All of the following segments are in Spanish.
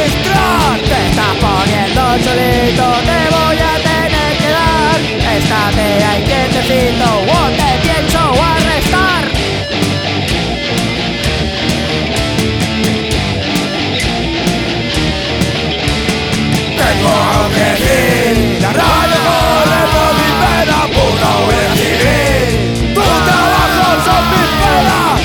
registrar. Te estás poniendo solito, te voy a tener que dar. Estate ahí quietecito o te pienso arrestar. Tengo algo que decir, la radio corre por mi pena, puro guardia civil. Tu trabajo son mis penas.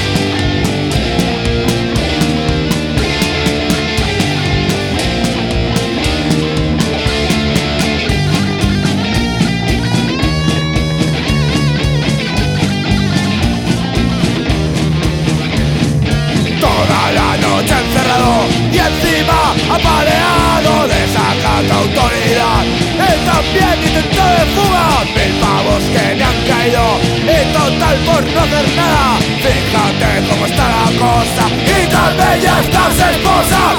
Toda la noche encerrado y encima apaleado, desacato autoridad. Él también intentó de fuga, 1000 pavos que me han caído y total por no hacer nada. Fíjate cómo está la cosa y tan bellas estas esposas.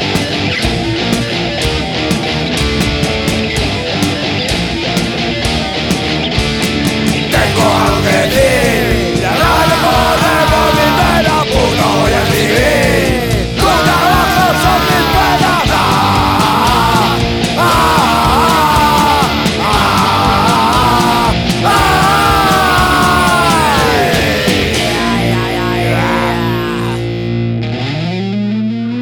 Tengo algo que decir, la radio corre por mi pena, puto guardia civil. Tu trabajo son mis penas.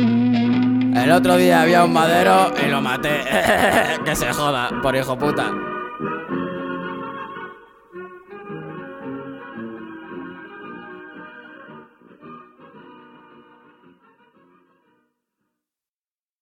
El otro día había un madero y lo maté. Que se joda, por hijo puta.